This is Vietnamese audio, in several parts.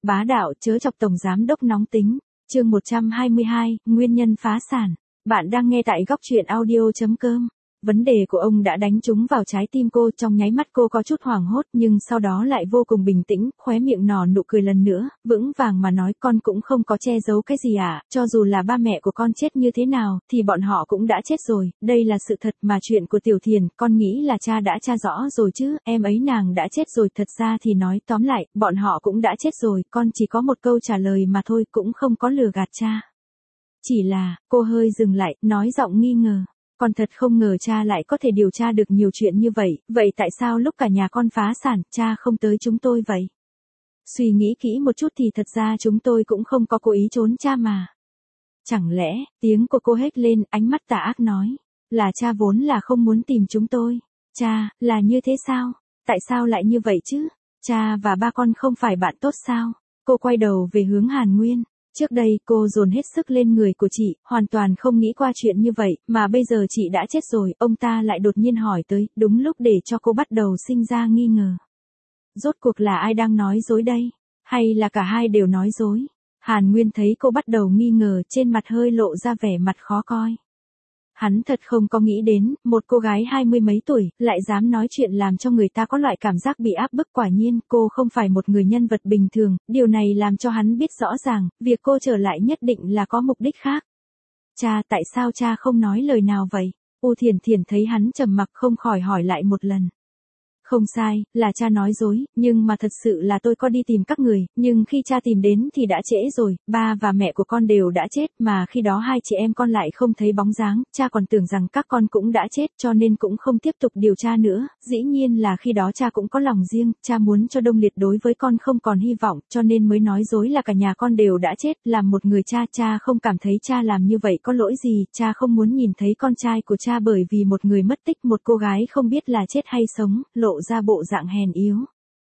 bá đạo chớ chọc tổng giám đốc nóng tính. Chương 122, nguyên nhân phá sản. Bạn đang nghe tại góc truyện audio.com. Vấn đề của ông đã đánh trúng vào trái tim cô, trong nháy mắt cô có chút hoảng hốt nhưng sau đó lại vô cùng bình tĩnh, khóe miệng nở nụ cười lần nữa, vững vàng mà nói con cũng không có che giấu cái gì à, cho dù là ba mẹ của con chết như thế nào, thì bọn họ cũng đã chết rồi, đây là sự thật mà chuyện của Tiểu Thiền, con nghĩ là cha đã tra rõ rồi chứ, em ấy nàng đã chết rồi, thật ra thì nói tóm lại, bọn họ cũng đã chết rồi, con chỉ có một câu trả lời mà thôi, cũng không có lừa gạt cha. Chỉ là, cô hơi dừng lại, nói giọng nghi ngờ. Con thật không ngờ cha lại có thể điều tra được nhiều chuyện như vậy, vậy tại sao lúc cả nhà con phá sản, cha không tới chúng tôi vậy? Suy nghĩ kỹ một chút thì thật ra chúng tôi cũng không có cố ý trốn cha mà. Chẳng lẽ, tiếng của cô hét lên, ánh mắt tà ác nói, là cha vốn là không muốn tìm chúng tôi. Cha, là như thế sao? Tại sao lại như vậy chứ? Cha và ba con không phải bạn tốt sao? Cô quay đầu về hướng Hàn Nguyên. Trước đây cô dồn hết sức lên người của chị, hoàn toàn không nghĩ qua chuyện như vậy, mà bây giờ chị đã chết rồi, ông ta lại đột nhiên hỏi tới, đúng lúc để cho cô bắt đầu sinh ra nghi ngờ. Rốt cuộc là ai đang nói dối đây? Hay là cả hai đều nói dối? Hàn Nguyên thấy cô bắt đầu nghi ngờ, trên mặt hơi lộ ra vẻ mặt khó coi. Hắn thật không có nghĩ đến, một cô gái 20 mấy tuổi, lại dám nói chuyện làm cho người ta có loại cảm giác bị áp bức, quả nhiên, cô không phải một người nhân vật bình thường, điều này làm cho hắn biết rõ ràng, việc cô trở lại nhất định là có mục đích khác. Cha, tại sao cha không nói lời nào vậy? U Thiền Thiền thấy hắn trầm mặc không khỏi hỏi lại một lần. Không sai, là cha nói dối, nhưng mà thật sự là tôi có đi tìm các người, nhưng khi cha tìm đến thì đã trễ rồi, ba và mẹ của con đều đã chết, mà khi đó hai chị em con lại không thấy bóng dáng, cha còn tưởng rằng các con cũng đã chết cho nên cũng không tiếp tục điều tra nữa, dĩ nhiên là khi đó cha cũng có lòng riêng, cha muốn cho Đông Liệt đối với con không còn hy vọng, cho nên mới nói dối là cả nhà con đều đã chết, làm một người cha, cha không cảm thấy cha làm như vậy có lỗi gì, cha không muốn nhìn thấy con trai của cha bởi vì một người mất tích, một cô gái không biết là chết hay sống, lộ ra bộ dạng hèn yếu.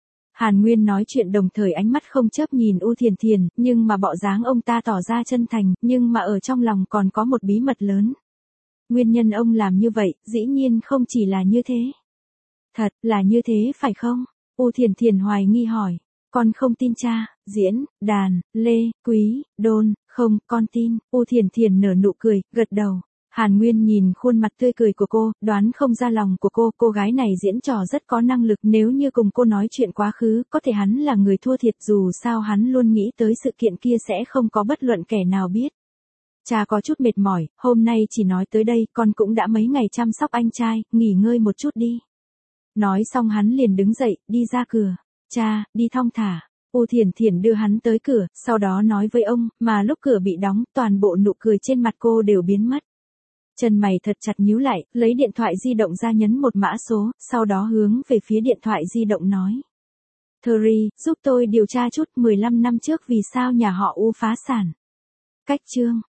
Hàn Nguyên nói chuyện đồng thời ánh mắt không chớp nhìn U Thiền Thiền, nhưng mà bộ dáng ông ta tỏ ra chân thành, nhưng mà ở trong lòng còn có một bí mật lớn. Nguyên nhân ông làm như vậy, dĩ nhiên không chỉ là như thế. Thật là như thế phải không? U Thiền Thiền hoài nghi hỏi. Con không tin cha, Diễn, Đàn, Lê, Quý, Đôn, không, con tin. U Thiền Thiền nở nụ cười, gật đầu. Hàn Nguyên nhìn khuôn mặt tươi cười của cô, đoán không ra lòng của cô gái này diễn trò rất có năng lực, nếu như cùng cô nói chuyện quá khứ, có thể hắn là người thua thiệt, dù sao hắn luôn nghĩ tới sự kiện kia sẽ không có bất luận kẻ nào biết. Cha có chút mệt mỏi, hôm nay chỉ nói tới đây, con cũng đã mấy ngày chăm sóc anh trai, nghỉ ngơi một chút đi. Nói xong hắn liền đứng dậy, đi ra cửa. Cha, đi thong thả. U Thiền Thiền đưa hắn tới cửa, sau đó nói với ông, mà lúc cửa bị đóng, toàn bộ nụ cười trên mặt cô đều biến mất. Chân mày thật chặt nhíu lại, lấy điện thoại di động ra nhấn một mã số, sau đó hướng về phía điện thoại di động nói. Thuri, giúp tôi điều tra chút 15 năm trước vì sao nhà họ U phá sản. Cách chương.